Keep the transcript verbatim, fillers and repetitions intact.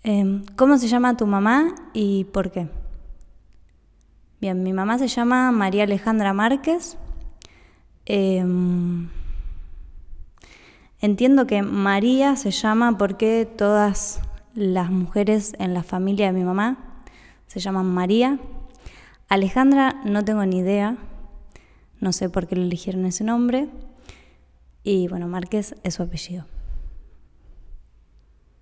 Eh, ¿Cómo se llama tu mamá y por qué? Bien, mi mamá se llama María Alejandra Márquez. Eh, entiendo que María se llama porque todas las mujeres en la familia de mi mamá se llaman María. Alejandra no tengo ni idea, no sé por qué le eligieron ese nombre. Y bueno, Márquez es su apellido.